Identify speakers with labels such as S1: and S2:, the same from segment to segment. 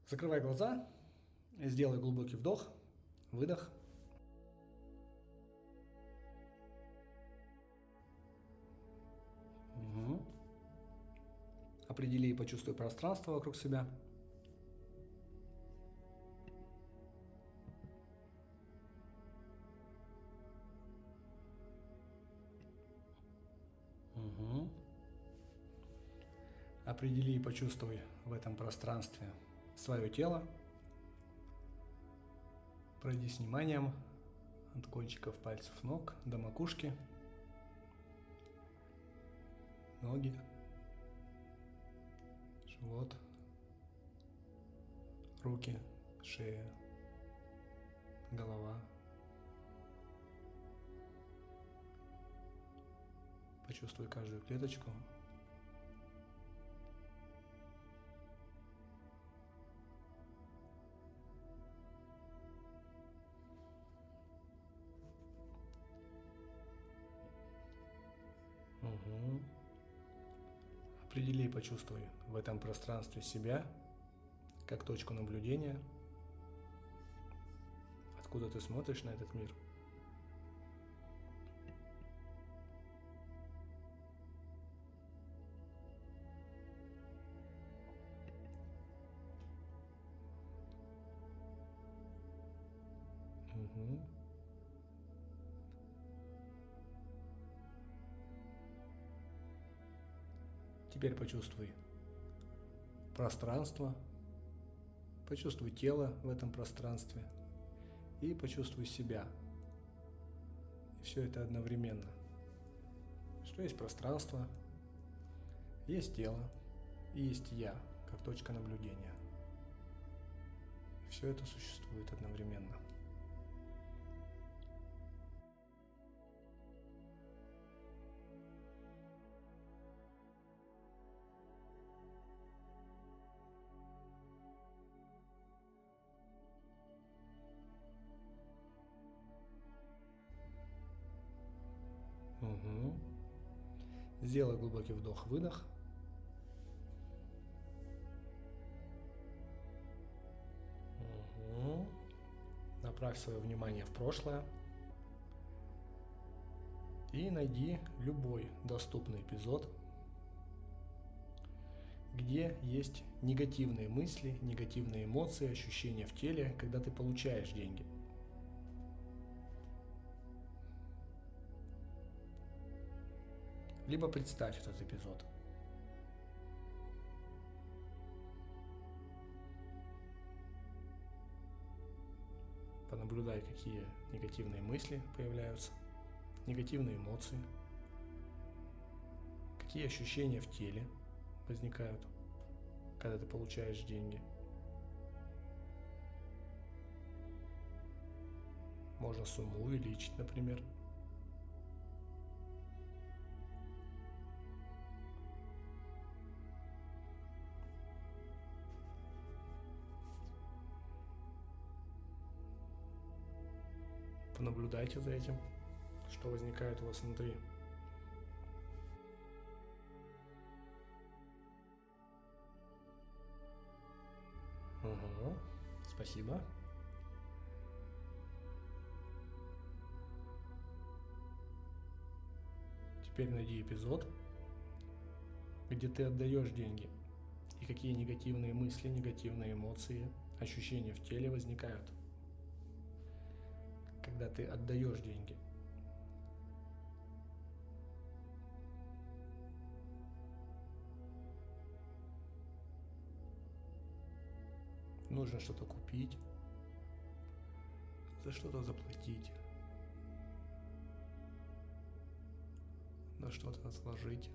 S1: Закрывай глаза, сделай глубокий вдох, выдох. Угу. Определи и почувствуй пространство вокруг себя. Угу. Определи и почувствуй в этом пространстве свое тело. Пройдись вниманием от кончиков пальцев ног до макушки, ноги, живот, руки, шея, голова. Почувствуй каждую клеточку. Угу. Определи и почувствуй в этом пространстве себя как точку наблюдения, откуда ты смотришь на этот мир. Угу. Теперь почувствуй пространство, почувствуй тело в этом пространстве и почувствуй себя. И все это одновременно. Что есть пространство, есть тело и есть я, как точка наблюдения. Все это существует одновременно. Угу. Сделай глубокий вдох-выдох. Угу. Направь свое внимание в прошлое и найди любой доступный эпизод, где есть негативные мысли, негативные эмоции, ощущения в теле, когда ты получаешь деньги. Либо представь этот эпизод. Понаблюдай, какие негативные мысли появляются, негативные эмоции, какие ощущения в теле возникают, когда ты получаешь деньги. Можно сумму увеличить, например. Понаблюдайте за этим, что возникает у вас внутри. Угу. Спасибо. Теперь найди эпизод, где ты отдаешь деньги, и какие негативные мысли, негативные эмоции, ощущения в теле возникают, когда ты отдаешь деньги. Нужно что-то купить, за что-то заплатить, на что-то отложить.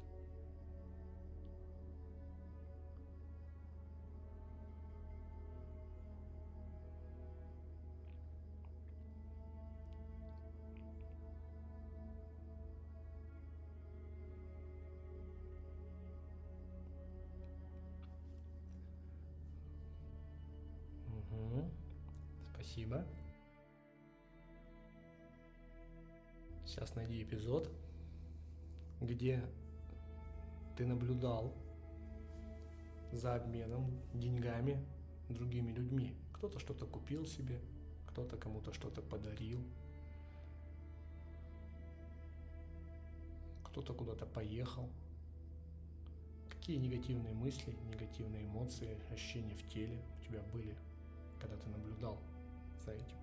S1: Угу. Спасибо. Сейчас найди эпизод, где ты наблюдал за обменом деньгами другими людьми. Кто-то что-то купил себе, кто-то кому-то что-то подарил, кто-то куда-то поехал. Какие негативные мысли, негативные эмоции, ощущения в теле у тебя были, когда ты наблюдал за этим?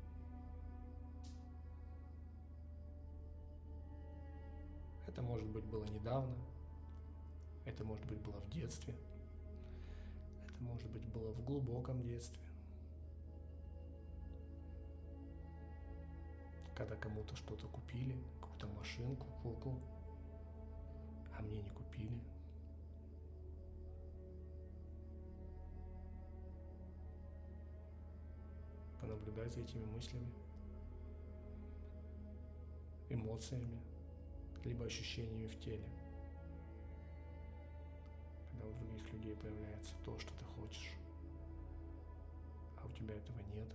S1: Это, может быть, было недавно, это, может быть, было в детстве, это, может быть, было в глубоком детстве, когда кому-то что-то купили, какую-то машинку, куклу, а мне не купили. Понаблюдай за этими мыслями, эмоциями, либо ощущениями в теле. Когда у других людей появляется то, что ты хочешь, а у тебя этого нет,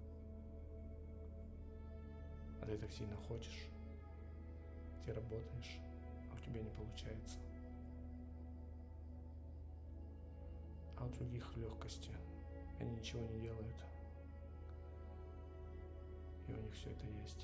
S1: а ты так сильно хочешь, ты работаешь, а у тебя не получается. А у других в легкости, они ничего не делают, и у них все это есть.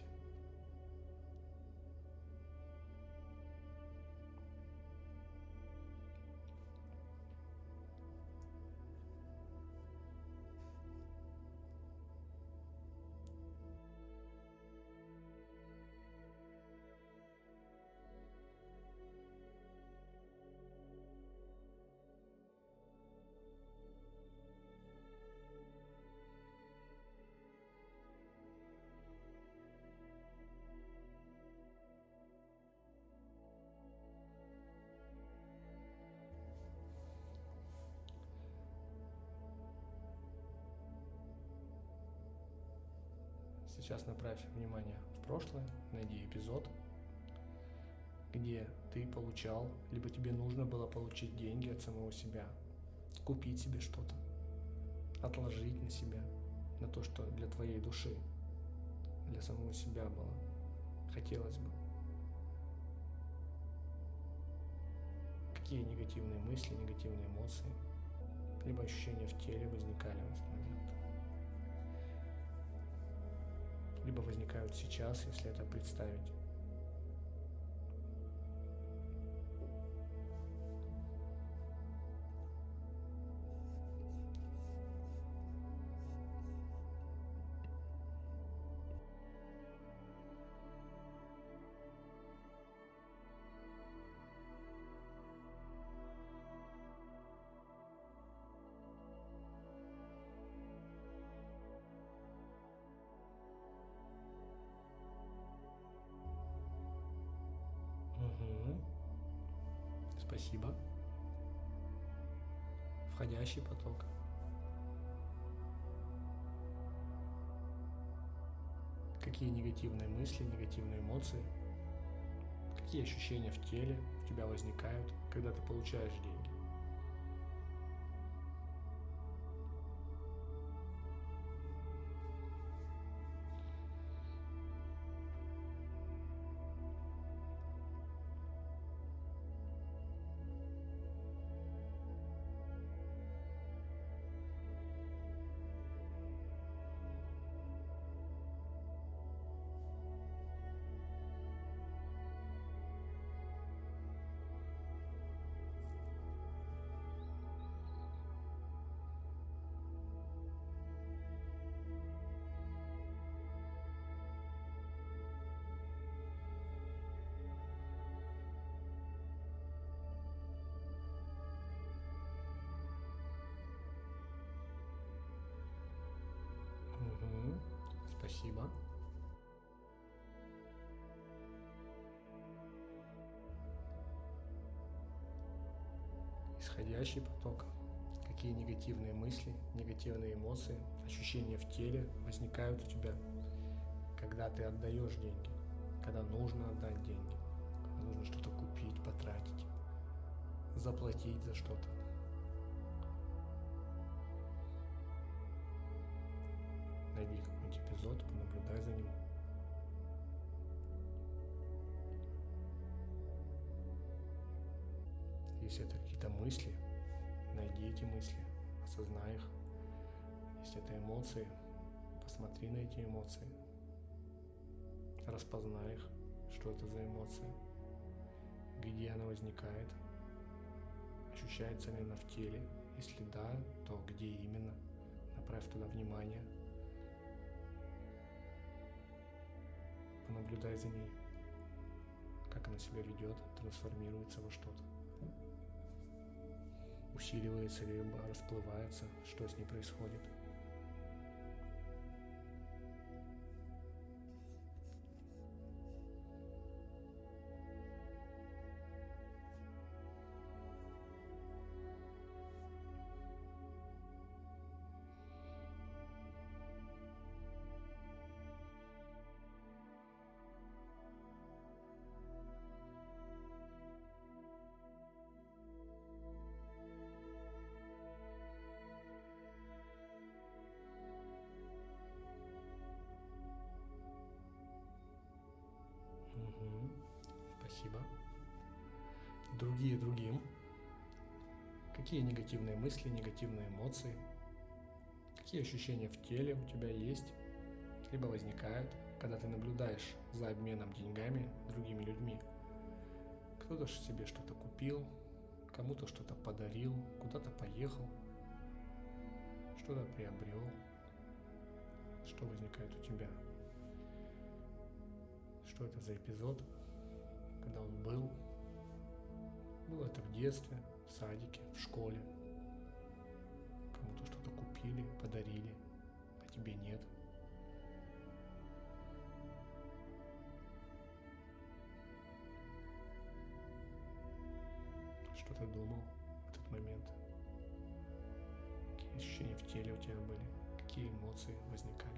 S1: Сейчас направь внимание в прошлое, найди эпизод, где ты получал, либо тебе нужно было получить деньги от самого себя, купить себе что-то, отложить на себя, на то, что для твоей души, для самого себя было, хотелось бы. Какие негативные мысли, негативные эмоции, либо ощущения в теле возникали в этот момент. Либо возникают сейчас, если это представить. Спасибо. Входящий поток. Какие негативные мысли, негативные эмоции, какие ощущения в теле у тебя возникают, когда ты получаешь деньги? Спасибо. Исходящий поток. Какие негативные мысли, негативные эмоции, ощущения в теле возникают у тебя, когда ты отдаешь деньги, когда нужно отдать деньги, когда нужно что-то купить, потратить, заплатить за что-то. Найди какой-нибудь эпизод, понаблюдай за ним. Если это какие-то мысли, найди эти мысли, осознай их, Если это эмоции, посмотри на эти эмоции, распознай их, что это за эмоция, где она возникает, ощущается ли она в теле, если да, то где именно, направь туда внимание, понаблюдай за ней, как она себя ведет, трансформируется во что-то, усиливается либо расплывается, что с ней происходит. Спасибо. Другие другим. Какие негативные мысли, негативные эмоции, какие ощущения в теле у тебя есть, либо возникают, когда ты наблюдаешь за обменом деньгами другими людьми. Кто-то себе что-то купил, кому-то что-то подарил, куда-то поехал, что-то приобрел. Что возникает у тебя? Что это за эпизод? Когда он был? Было это в детстве, в садике, в школе. Кому-то что-то купили, подарили, а тебе нет. Что ты думал в этот момент? Какие ощущения в теле у тебя были? Какие эмоции возникали?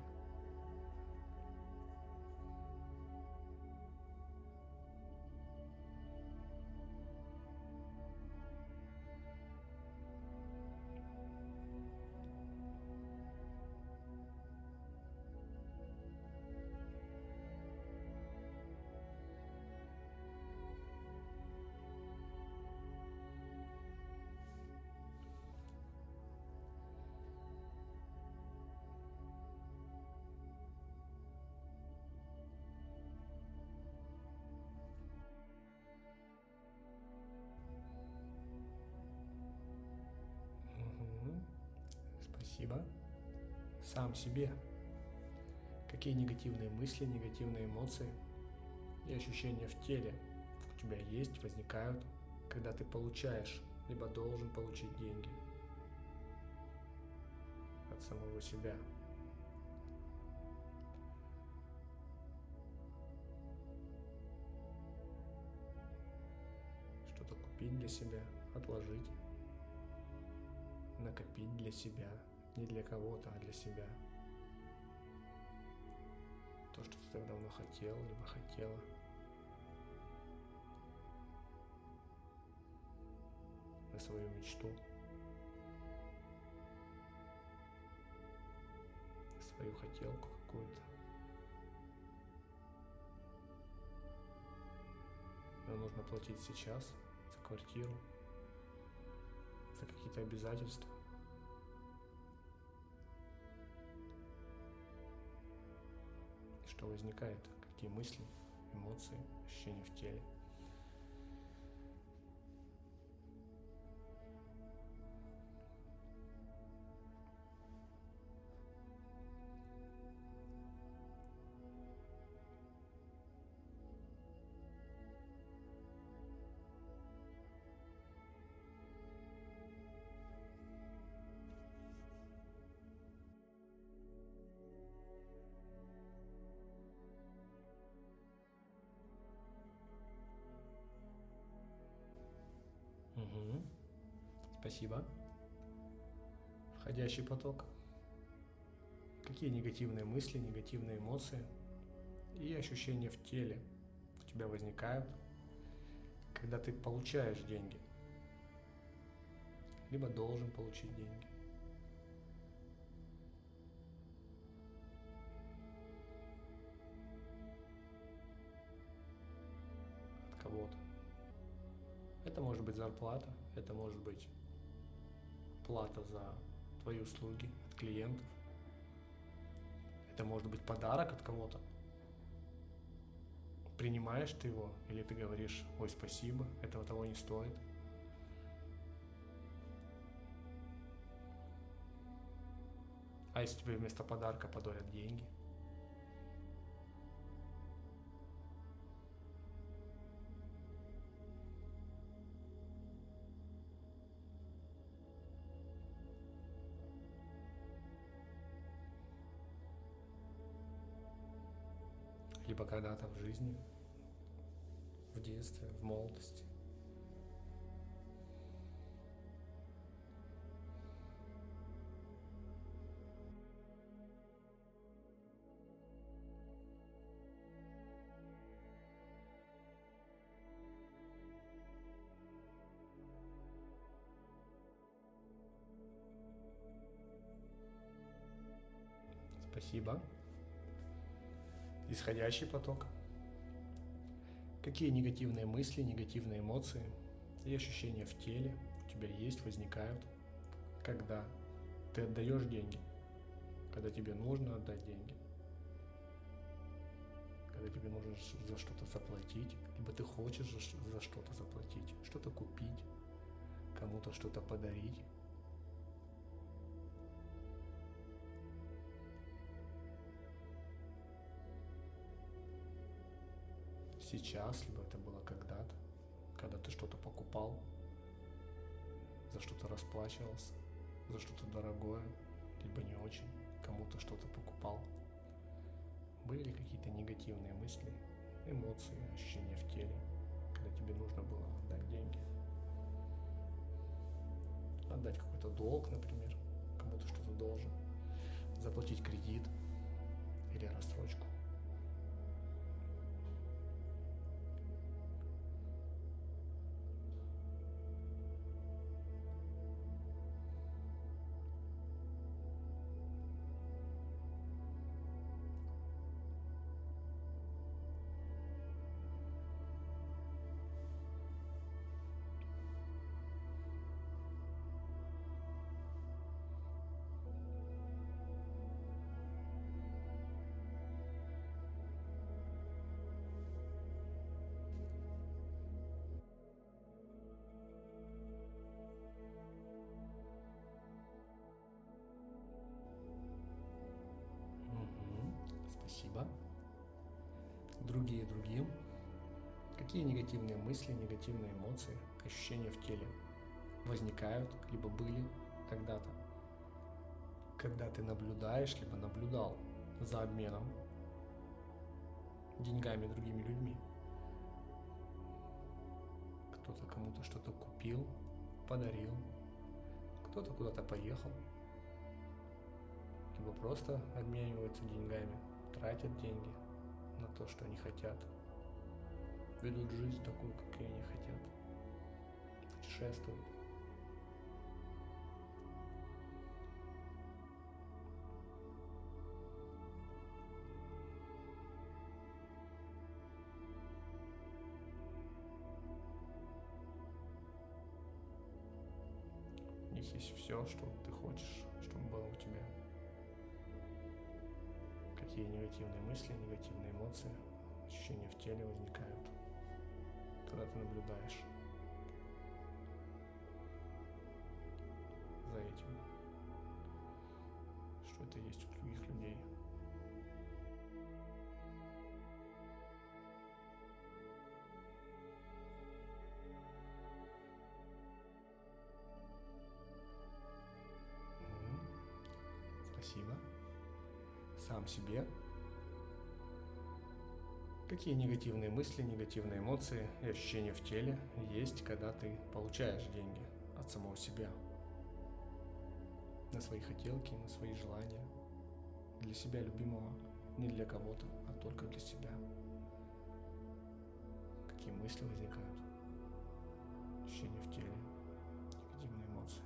S1: Спасибо. Сам себе. Какие негативные мысли, негативные эмоции и ощущения в теле у тебя есть, возникают, когда ты получаешь, либо должен получить деньги от самого себя. Что-то купить для себя, отложить, накопить для себя, не для кого-то, а для себя. То, что ты так давно хотел, либо хотела. На свою мечту. На свою хотелку какую-то. Но нужно платить сейчас за квартиру, за какие-то обязательства. Что возникает, какие мысли, эмоции, ощущения в теле. Спасибо. Входящий поток. Какие негативные мысли, негативные эмоции и ощущения в теле у тебя возникают, когда ты получаешь деньги, либо должен получить деньги. От кого-то. Это может быть зарплата, это может быть плата за твои услуги от клиентов, Это может быть подарок от кого-то. Принимаешь ты его, или ты говоришь: ой, спасибо, этого того не стоит. А если тебе вместо подарка подарят деньги? Либо когда-то в жизни, в детстве, в молодости. Спасибо. Исходящий поток. Какие негативные мысли, негативные эмоции и ощущения в теле у тебя есть, возникают, когда ты отдаешь деньги, когда тебе нужно отдать деньги, когда тебе нужно за что-то заплатить, либо ты хочешь за что-то заплатить, что-то купить, кому-то что-то подарить. Сейчас, либо это было когда-то, когда ты что-то покупал, за что-то расплачивался, за что-то дорогое, либо не очень, кому-то что-то покупал. Были ли какие-то негативные мысли, эмоции, ощущения в теле, когда тебе нужно было отдать деньги? Отдать какой-то долг, например, кому-то что-то должен, заплатить кредит или рассрочку. Спасибо. Другие другим. Какие негативные мысли, негативные эмоции, ощущения в теле возникают, либо были когда-то, когда ты наблюдаешь, либо наблюдал за обменом деньгами другими людьми? Кто-то кому-то что-то купил, подарил, кто-то куда-то поехал, либо просто обмениваются деньгами, тратят деньги на то, что они хотят, ведут жизнь такую, какой они хотят, путешествуют. У них есть все, что ты хочешь, чтобы было у тебя. Какие негативные мысли, негативные эмоции, ощущения в теле возникают, когда ты наблюдаешь за этим, что это есть у других людей. Спасибо. Сам себе. Какие негативные мысли, негативные эмоции и ощущения в теле есть, когда ты получаешь деньги от самого себя? На свои хотелки, на свои желания. Для себя любимого, не для кого-то, а только для себя. Какие мысли возникают? Ощущения в теле, негативные эмоции.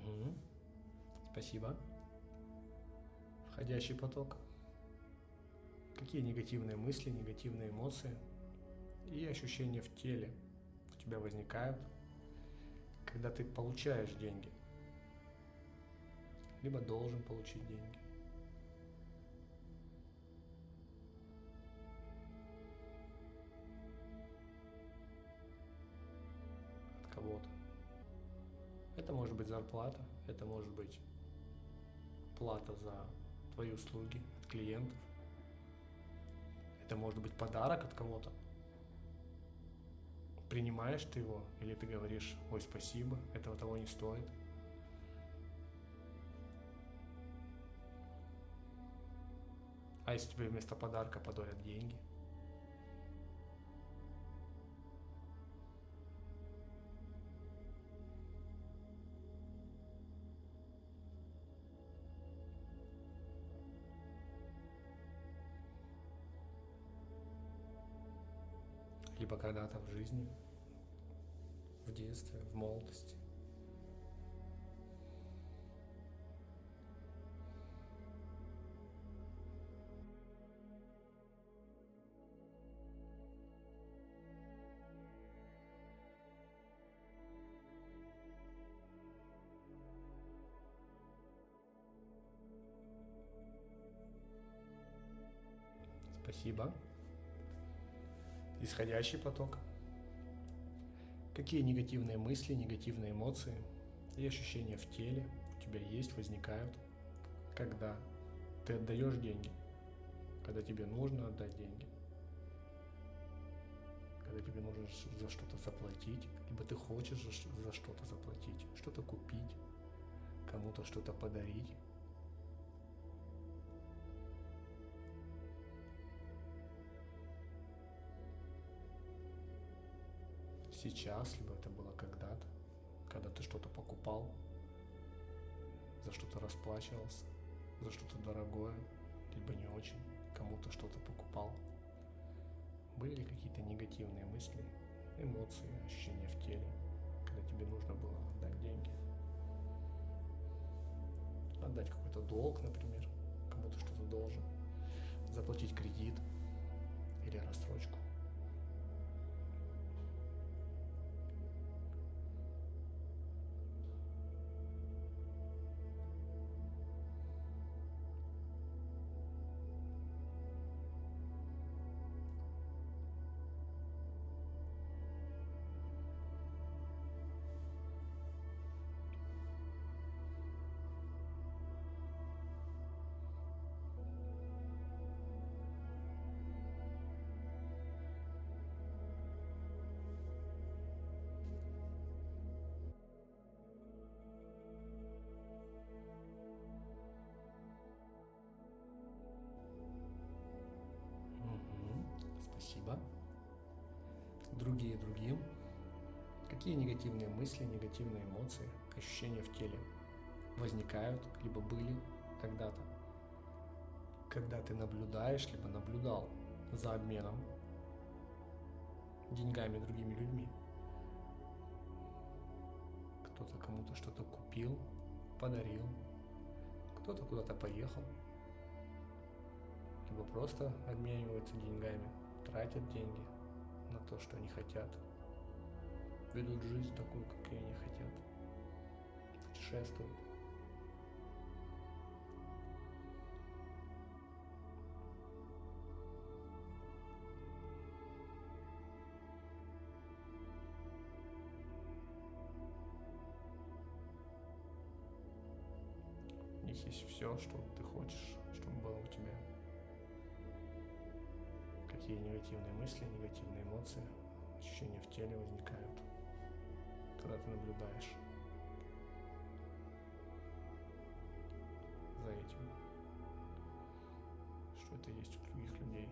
S1: Мгм. Спасибо. Входящий поток. Какие негативные мысли, негативные эмоции и ощущения в теле у тебя возникают, когда ты получаешь деньги, либо должен получить деньги? От кого-то. Это может быть зарплата, это может быть плата за твои услуги от клиентов, это может быть подарок от кого-то. Принимаешь ты его, или ты говоришь: ой, спасибо, этого того не стоит. А если тебе вместо подарка подарят деньги? Либо когда-то в жизни, в детстве, в молодости. Спасибо. Исходящий поток. Какие негативные мысли, негативные эмоции и ощущения в теле у тебя есть, возникают, когда ты отдаешь деньги, когда тебе нужно отдать деньги, когда тебе нужно за что-то заплатить, либо ты хочешь за что-то заплатить, что-то купить, кому-то что-то подарить. Сейчас, либо это было когда-то, когда ты что-то покупал, за что-то расплачивался, за что-то дорогое, либо не очень, кому-то что-то покупал. Были ли какие-то негативные мысли, эмоции, ощущения в теле, когда тебе нужно было отдать деньги? Отдать какой-то долг, например, кому-то что-то должен, заплатить кредит или рассрочку. Спасибо. Другие другим. Какие негативные мысли, негативные эмоции, ощущения в теле возникают, либо были когда-то, когда ты наблюдаешь, либо наблюдал за обменом деньгами другими людьми? Кто-то кому-то что-то купил, подарил, кто-то куда-то поехал, либо просто обмениваются деньгами, тратят деньги на то, что они хотят, ведут жизнь такую, какой они хотят, путешествуют. У них есть все, что ты хочешь, чтобы было у тебя. Какие негативные мысли, негативные эмоции, ощущения в теле возникают, когда ты наблюдаешь за этим, что это есть у других людей.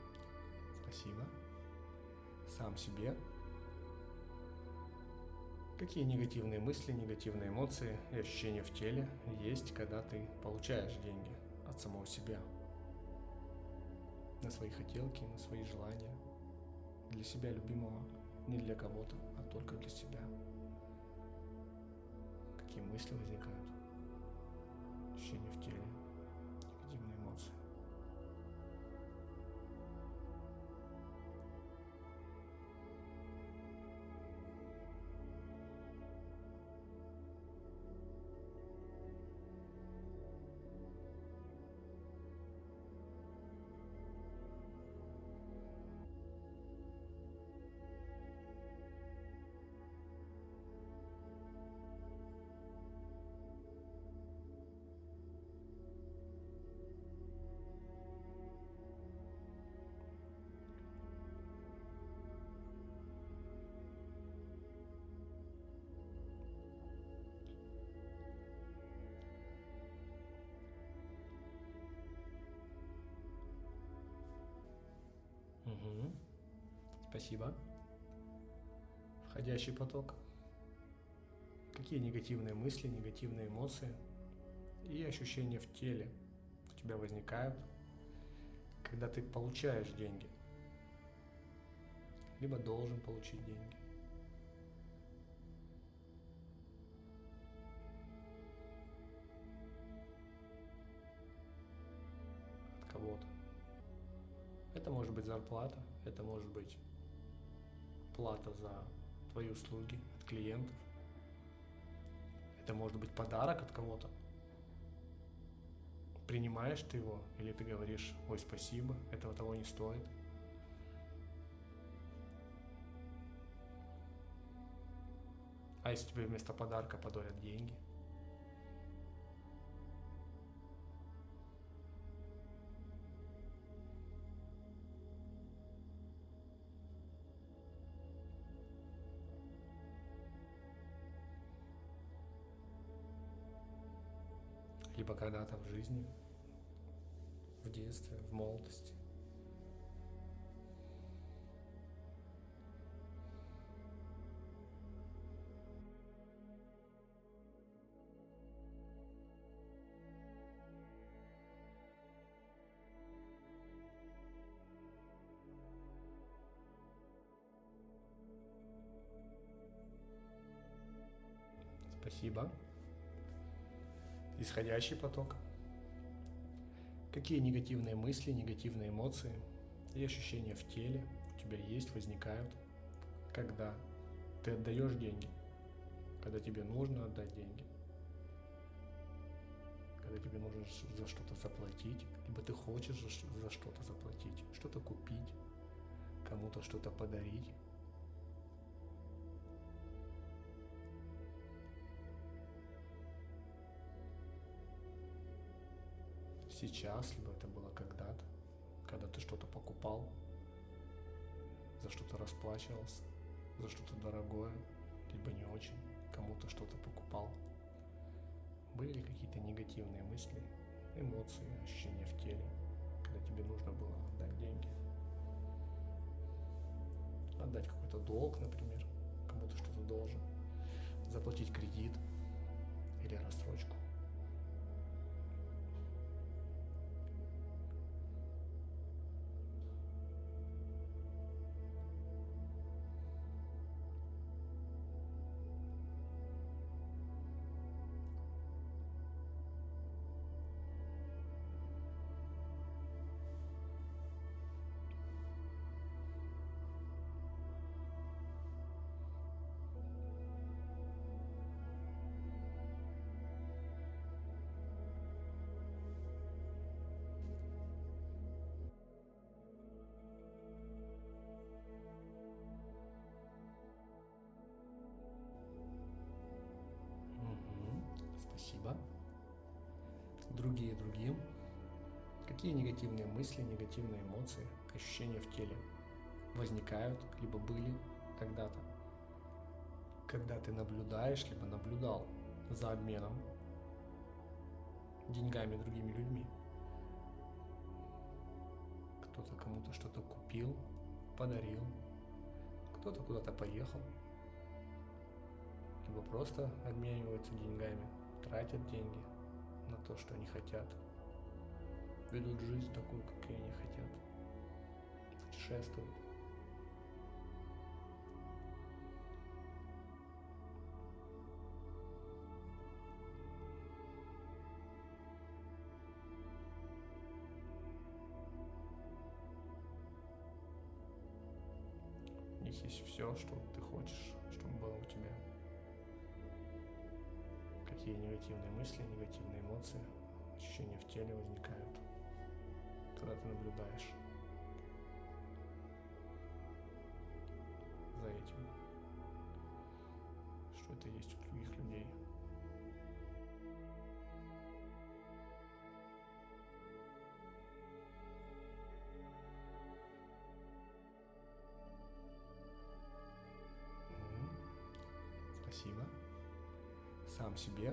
S1: Спасибо. Сам себе Какие негативные мысли, негативные эмоции и ощущения в теле есть, когда ты получаешь деньги от самого себя? На свои хотелки, на свои желания. Для себя любимого, не для кого-то, а только для себя. Какие мысли возникают? Ощущения в теле, негативные эмоции. Угу. Спасибо. Входящий поток. Какие негативные мысли, негативные эмоции и ощущения в теле у тебя возникают, когда ты получаешь деньги, либо должен получить деньги? От кого-то. Это может быть зарплата, это может быть плата за твои услуги от клиентов. Это может быть подарок от кого-то. Принимаешь ты его, или ты говоришь: ой, спасибо, этого того не стоит. А если тебе вместо подарка подарят деньги? Либо когда-то в жизни, в детстве, в молодости. Спасибо. Исходящий поток. Какие негативные мысли, негативные эмоции и ощущения в теле у тебя есть, возникают, когда ты отдаешь деньги, когда тебе нужно отдать деньги, когда тебе нужно за что-то заплатить, либо ты хочешь за что-то заплатить, что-то купить, кому-то что-то подарить. Сейчас, либо это было когда-то, когда ты что-то покупал, за что-то расплачивался, за что-то дорогое, либо не очень, кому-то что-то покупал. Были ли какие-то негативные мысли, эмоции, ощущения в теле, когда тебе нужно было отдать деньги? Отдать какой-то долг, например, кому-то что-то должен, заплатить кредит или рассрочку. Спасибо. Другие другим. Какие негативные мысли, негативные эмоции, ощущения в теле возникают, либо были когда-то, когда ты наблюдаешь, либо наблюдал за обменом деньгами другими людьми? Кто-то кому-то что-то купил, подарил, кто-то куда-то поехал, либо просто обмениваются деньгами, тратят деньги на то, что они хотят, ведут жизнь такую, какой они хотят, путешествуют. У них есть все, что ты хочешь, чтобы было у тебя. Какие негативные мысли, негативные эмоции, ощущения в теле возникают, когда ты наблюдаешь за этим, что это есть у других людей. Спасибо. Сам себе.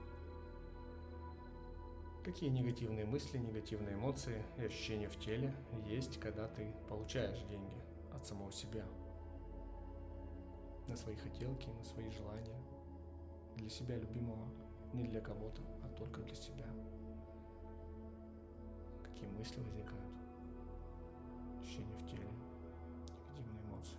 S1: Какие негативные мысли, негативные эмоции и ощущения в теле есть, когда ты получаешь деньги от самого себя? На свои хотелки, на свои желания. Для себя любимого, не для кого-то, а только для себя. Какие мысли возникают? Ощущения в теле, негативные эмоции.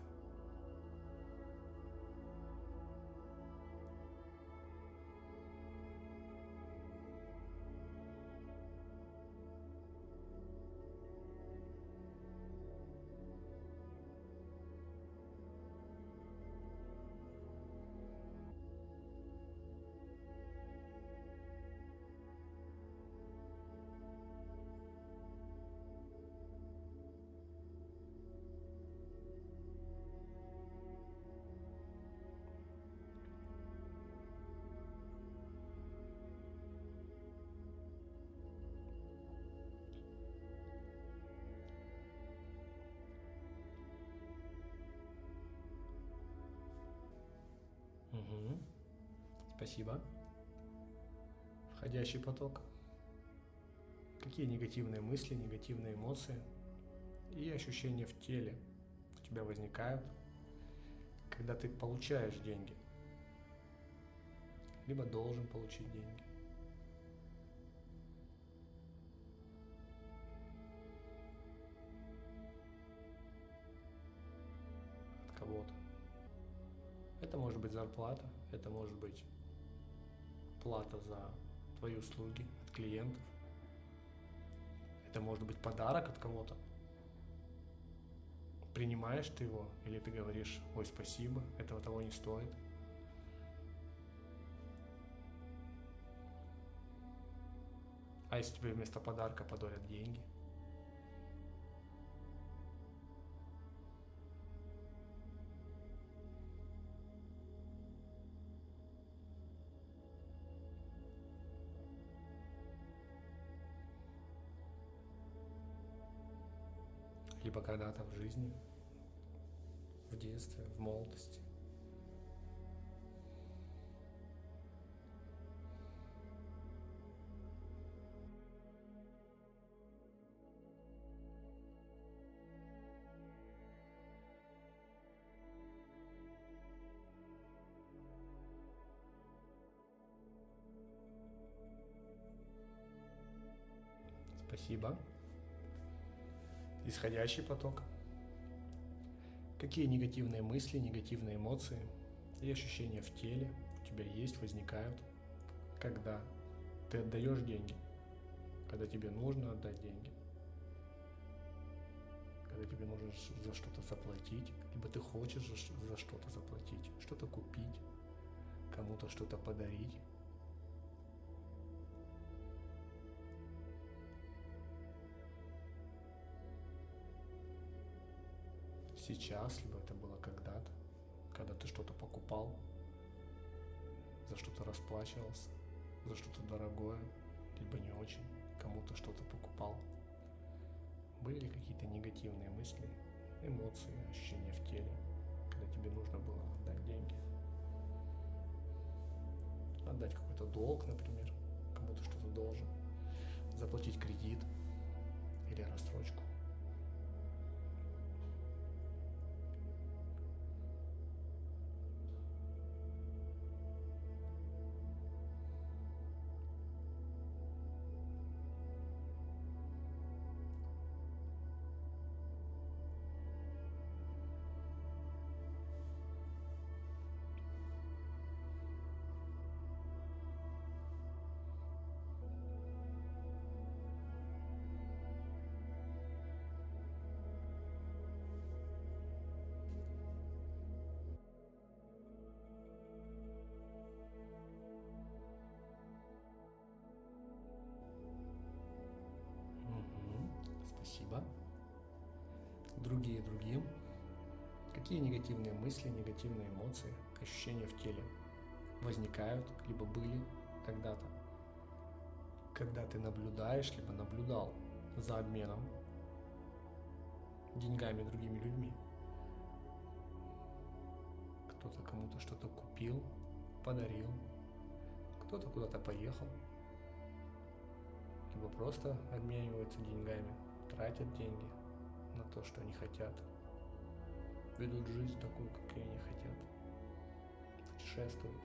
S1: Угу. Спасибо. Входящий поток. Какие негативные мысли, негативные эмоции и ощущения в теле у тебя возникают, когда ты получаешь деньги, либо должен получить деньги? От кого-то. Это может быть зарплата, это может быть плата за твои услуги от клиентов. Это может быть подарок от кого-то. Принимаешь ты его, или ты говоришь: ой, спасибо, этого того не стоит. А если тебе вместо подарка подарят деньги? Либо когда-то в жизни, в детстве, в молодости. Спасибо. Исходящий поток. Какие негативные мысли, негативные эмоции и ощущения в теле у тебя есть, возникают, когда ты отдаешь деньги, когда тебе нужно отдать деньги, когда тебе нужно за что-то заплатить, либо ты хочешь за что-то заплатить, что-то купить, кому-то что-то подарить. Сейчас, либо это было когда-то, когда ты что-то покупал, за что-то расплачивался, за что-то дорогое, либо не очень, кому-то что-то покупал. Были ли какие-то негативные мысли, эмоции, ощущения в теле, когда тебе нужно было отдать деньги? Отдать какой-то долг, например, кому-то что-то должен, заплатить кредит или рассрочку. Спасибо. Другие другим. Какие негативные мысли, негативные эмоции, ощущения в теле возникают, либо были когда-то, когда ты наблюдаешь, либо наблюдал за обменом деньгами другими людьми. Кто-то кому-то что-то купил, подарил, кто-то куда-то поехал, либо просто обмениваются деньгами, тратят деньги на то, что они хотят, ведут жизнь такую, какой они хотят, путешествуют.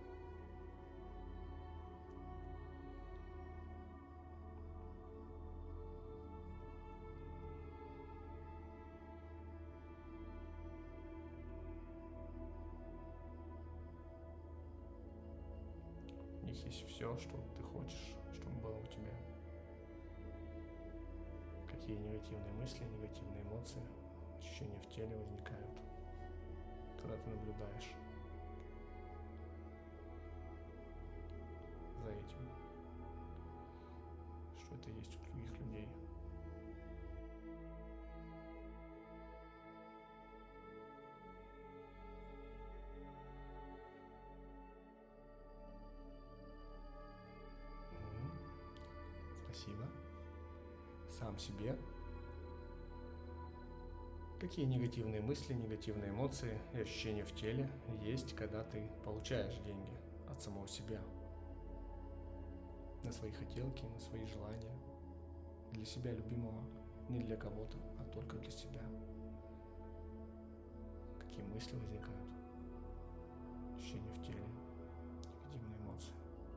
S1: У них есть все, что ты хочешь, чтобы было у тебя. Какие негативные мысли, негативные эмоции, ощущения в теле возникают, когда ты наблюдаешь за этим, что это есть у других людей. Спасибо. Сам себе. Какие негативные мысли, негативные эмоции и ощущения в теле есть, когда ты получаешь деньги от самого себя? На свои хотелки, на свои желания. Для себя любимого, не для кого-то, а только для себя. Какие мысли возникают? Ощущения в теле, негативные эмоции.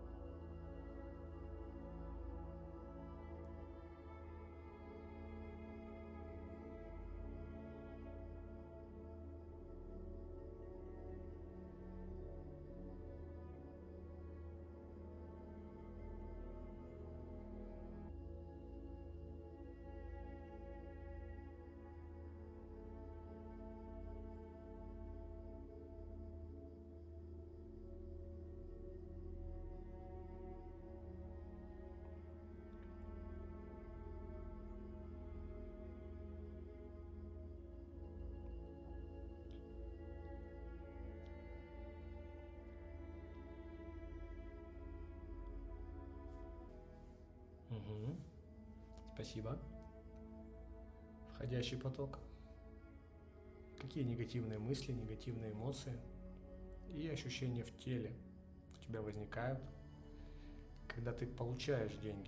S1: Угу. Спасибо. Входящий поток. Какие негативные мысли, негативные эмоции и ощущения в теле у тебя возникают, когда ты получаешь деньги,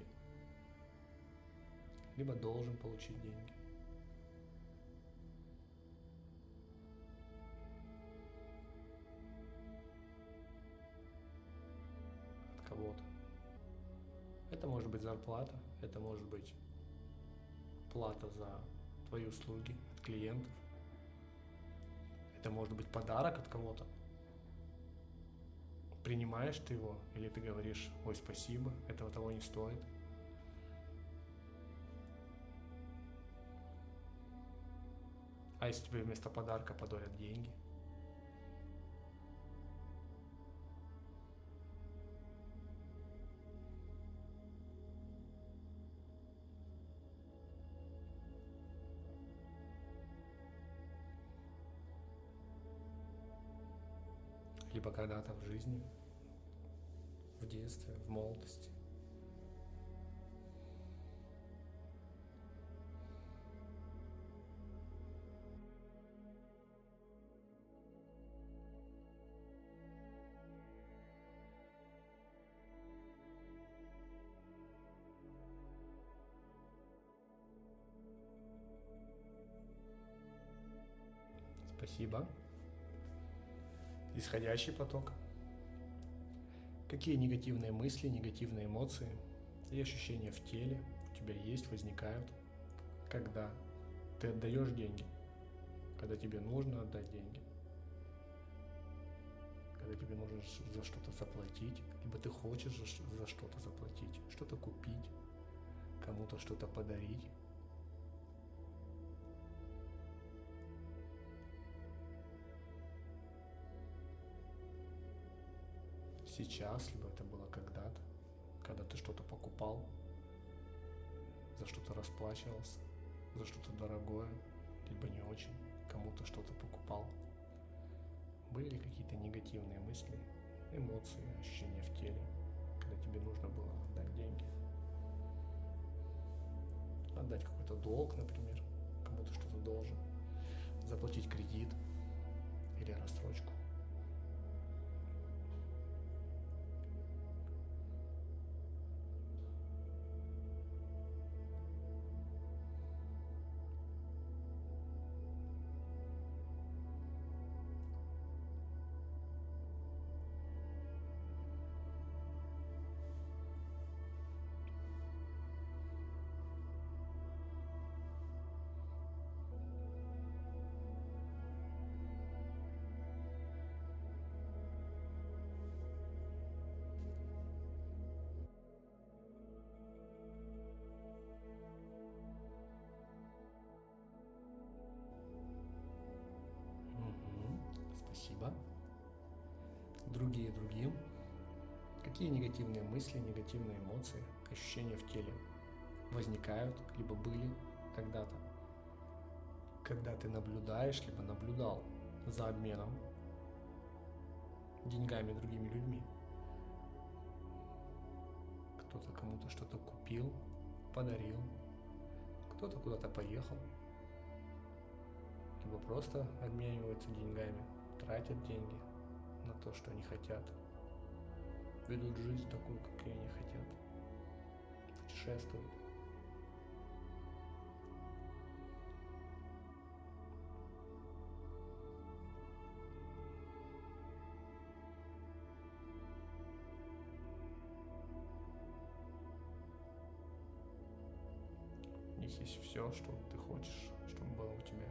S1: либо должен получить деньги? От кого-то. Это может быть зарплата, это может быть плата за твои услуги от клиентов. Это может быть подарок от кого-то. Принимаешь ты его, или ты говоришь: ой, спасибо, этого того не стоит. А если тебе вместо подарка подарят деньги? Либо когда-то в жизни, в детстве, в молодости. Спасибо. Исходящий поток. Какие негативные мысли, негативные эмоции и ощущения в теле у тебя есть, возникают, когда ты отдаешь деньги, когда тебе нужно отдать деньги, когда тебе нужно за что-то заплатить, либо ты хочешь за что-то заплатить, что-то купить, кому-то что-то подарить. Сейчас, либо это было когда-то, когда ты что-то покупал, за что-то расплачивался, за что-то дорогое, либо не очень, кому-то что-то покупал. Были ли какие-то негативные мысли, эмоции, ощущения в теле, когда тебе нужно было отдать деньги? Отдать какой-то долг, например, кому-то что-то должен, заплатить кредит или рассрочку. Спасибо. Другие другим. Какие негативные мысли, негативные эмоции, ощущения в теле возникают, либо были когда-то, когда ты наблюдаешь, либо наблюдал за обменом деньгами другими людьми? Кто-то кому-то что-то купил, подарил, кто-то куда-то поехал, либо просто обмениваются деньгами, тратят деньги на то, что они хотят, ведут жизнь такую, какой они хотят, путешествуют. У них есть все, что ты хочешь, чтобы было у тебя.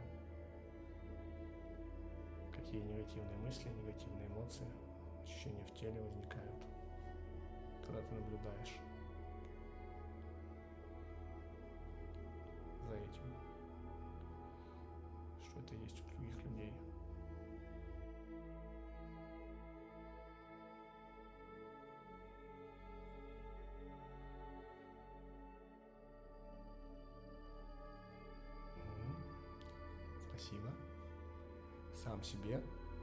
S1: Какие негативные мысли, негативные эмоции, ощущения в теле возникают, когда ты наблюдаешь за этим, что это есть у других людей. Спасибо. Сам себе.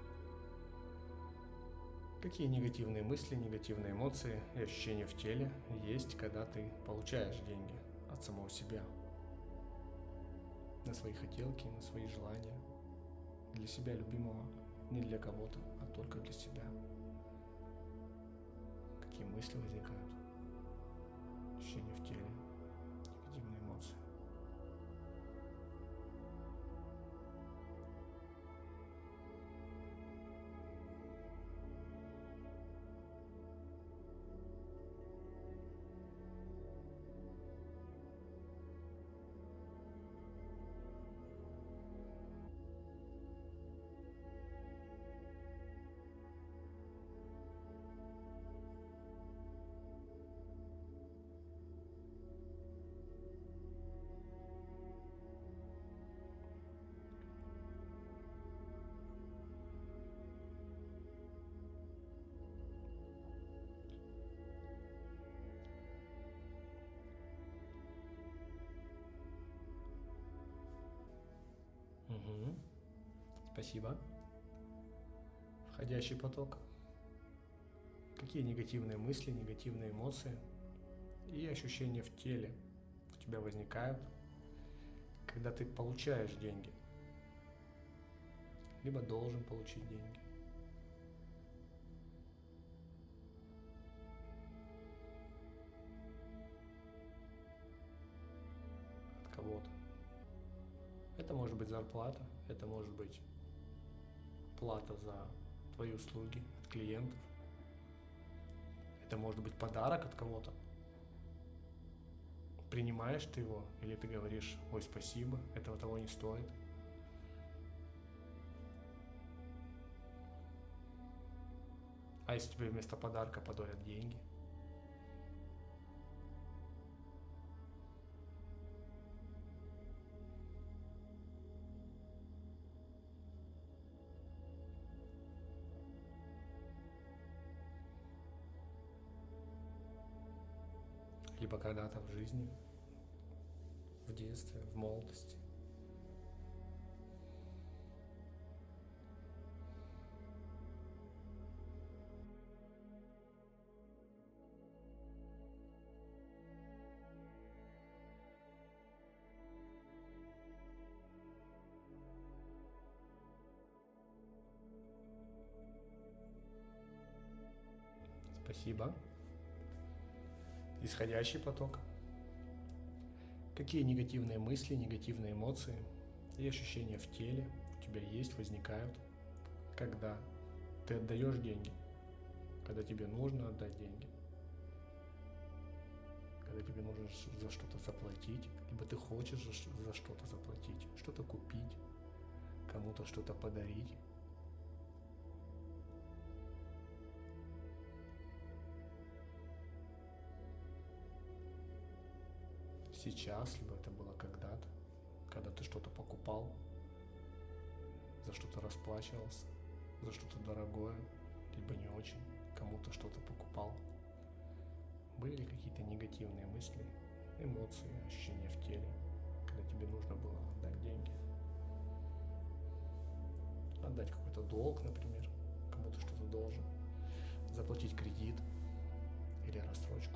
S1: Какие негативные мысли, негативные эмоции и ощущения в теле есть, когда ты получаешь деньги от самого себя? На свои хотелки, на свои желания. Для себя любимого, не для кого-то, а только для себя. Какие мысли возникают? Ощущения в теле, негативные эмоции. Спасибо. Входящий поток. Какие негативные мысли, негативные эмоции и ощущения в теле у тебя возникают, когда ты получаешь деньги, либо должен получить деньги? От кого-то. Это может быть зарплата, это может быть плата за твои услуги от клиентов. Это может быть подарок от кого-то. Принимаешь ты его, или ты говоришь: ой, спасибо, этого того не стоит. А если тебе вместо подарка подарят деньги? Либо когда-то в жизни, в в детстве, в молодости. Спасибо. Исходящий поток. Какие негативные мысли, негативные эмоции и ощущения в теле у тебя есть, возникают, когда ты отдаешь деньги, когда тебе нужно отдать деньги, когда тебе нужно за что-то заплатить, либо ты хочешь за что-то заплатить, что-то купить, кому-то что-то подарить. Сейчас, либо это было когда-то, когда ты что-то покупал, за что-то расплачивался, за что-то дорогое, либо не очень, кому-то что-то покупал. Были ли какие-то негативные мысли, эмоции, ощущения в теле, когда тебе нужно было отдать деньги? Отдать какой-то долг, например, кому-то что-то должен, заплатить кредит или рассрочку.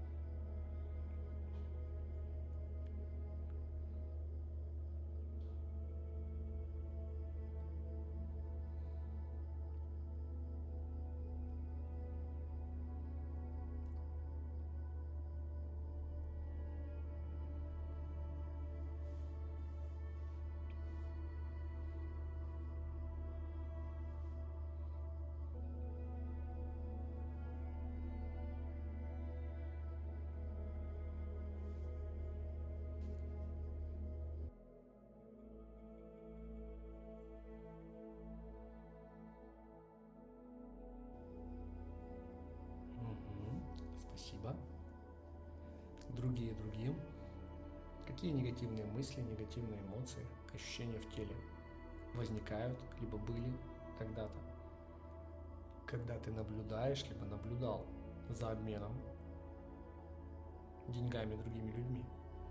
S1: Спасибо. Другие другим. Какие негативные мысли, негативные эмоции, ощущения в теле возникают, либо были когда-то, когда ты наблюдаешь, либо наблюдал за обменом деньгами другими людьми?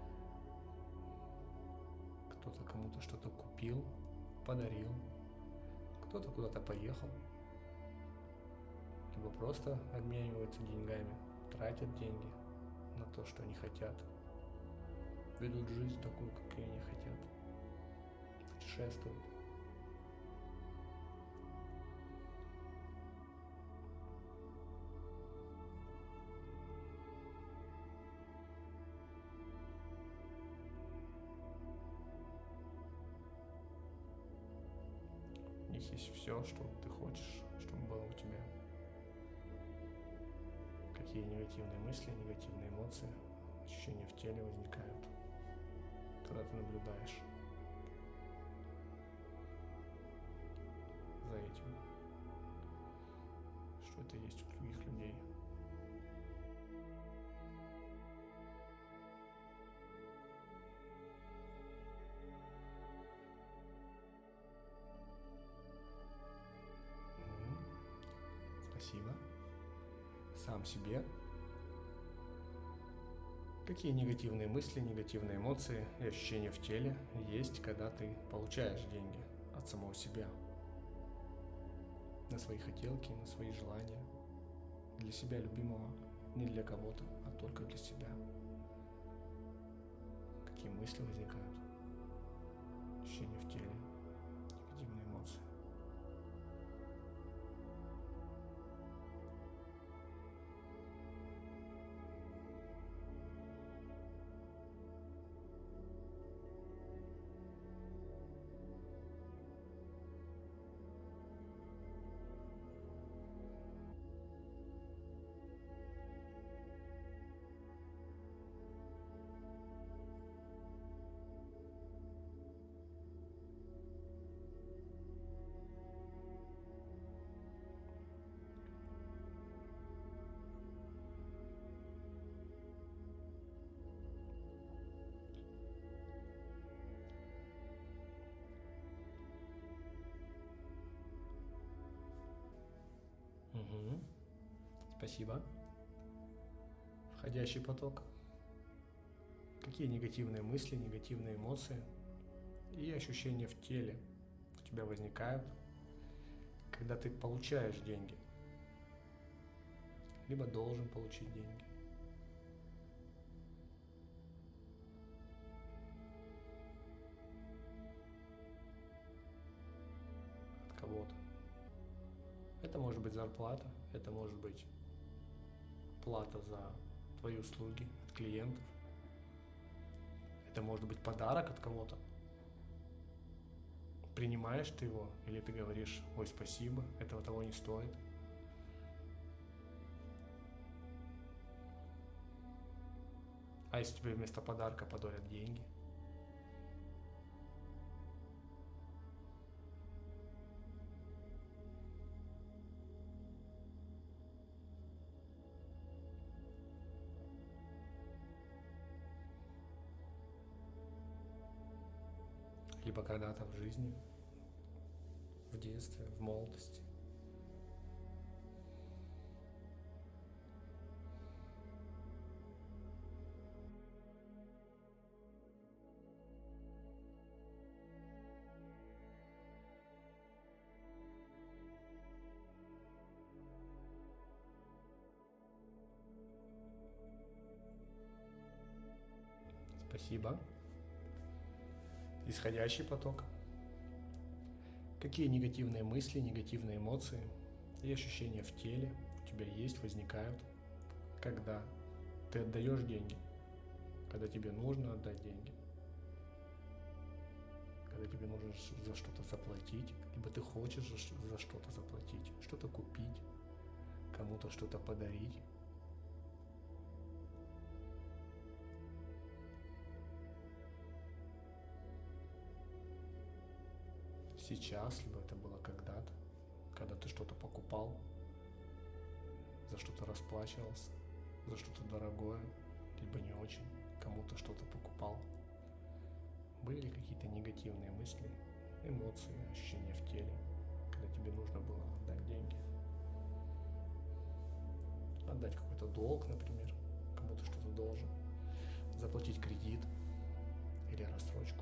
S1: Кто-то кому-то что-то купил, подарил, кто-то куда-то поехал, либо просто обмениваются деньгами, тратят деньги на то, что они хотят, ведут жизнь такую, какой они хотят, путешествуют. У них есть все, что ты хочешь, чтобы было у тебя. Какие негативные мысли, негативные эмоции, ощущения в теле возникают, когда ты наблюдаешь за этим, что это есть у других людей. Спасибо. Сам себе. Какие негативные мысли, негативные эмоции и ощущения в теле есть, когда ты получаешь деньги от самого себя? На свои хотелки, на свои желания. Для себя любимого, не для кого-то, а только для себя. Какие мысли возникают? Ощущения в теле, негативные эмоции. Спасибо. Входящий поток. Какие негативные мысли, негативные эмоции и ощущения в теле у тебя возникают, когда ты получаешь деньги, либо должен получить деньги. От кого-то. Это может быть зарплата, это может быть плата за твои услуги от клиентов, это может быть подарок от кого-то. Принимаешь ты его, или ты говоришь: ой, спасибо, этого того не стоит. А если тебе вместо подарка подарят деньги? Либо когда-то в жизни, в детстве, в молодости. Спасибо. Исходящий поток. Какие негативные мысли, негативные эмоции и ощущения в теле у тебя есть, возникают, когда ты отдаешь деньги, когда тебе нужно отдать деньги, когда тебе нужно за что-то заплатить, либо ты хочешь за что-то заплатить, что-то купить, кому-то что-то подарить. Сейчас, либо это было когда-то, когда ты что-то покупал, за что-то расплачивался, за что-то дорогое, либо не очень, кому-то что-то покупал. Были ли какие-то негативные мысли, эмоции, ощущения в теле, когда тебе нужно было отдать деньги? Отдать какой-то долг, например, кому-то что-то должен, заплатить кредит или рассрочку.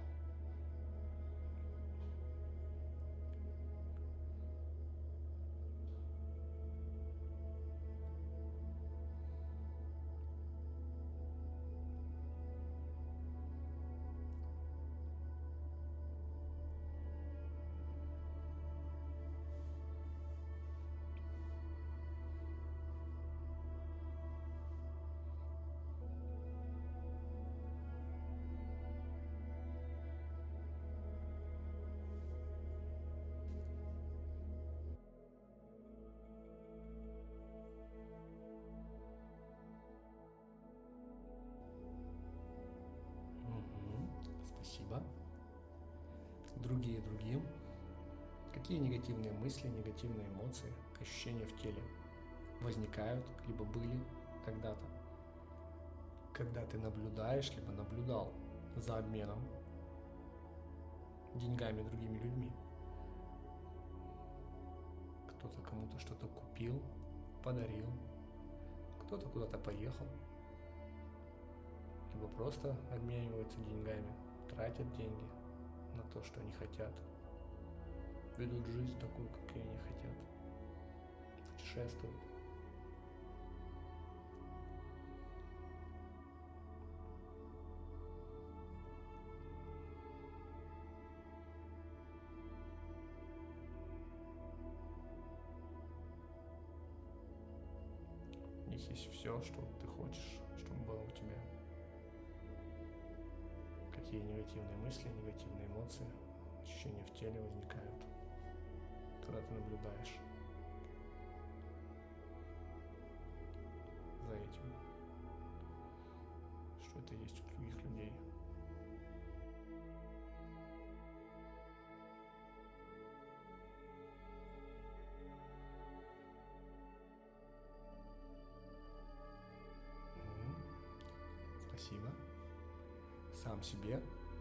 S1: Спасибо. Другие другим. Какие негативные мысли, негативные эмоции, ощущения в теле возникают, либо были когда-то, когда ты наблюдаешь, либо наблюдал за обменом деньгами другими людьми? Кто-то кому-то что-то купил, подарил, кто-то куда-то поехал, либо просто обмениваются деньгами, тратят деньги на то, что они хотят, ведут жизнь такую, какой они хотят, путешествуют. У них есть все, что ты хочешь, чтобы было у тебя. Какие негативные мысли, негативные эмоции, ощущения в теле возникают, когда ты наблюдаешь за этим, что это есть у других людей. Спасибо. Сам себе.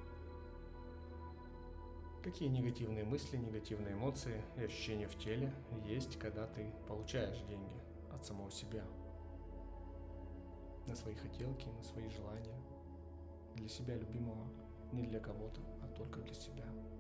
S1: Какие негативные мысли, негативные эмоции и ощущения в теле есть, когда ты получаешь деньги от самого себя? На свои хотелки, на свои желания, для себя любимого, не для кого-то, а только для себя.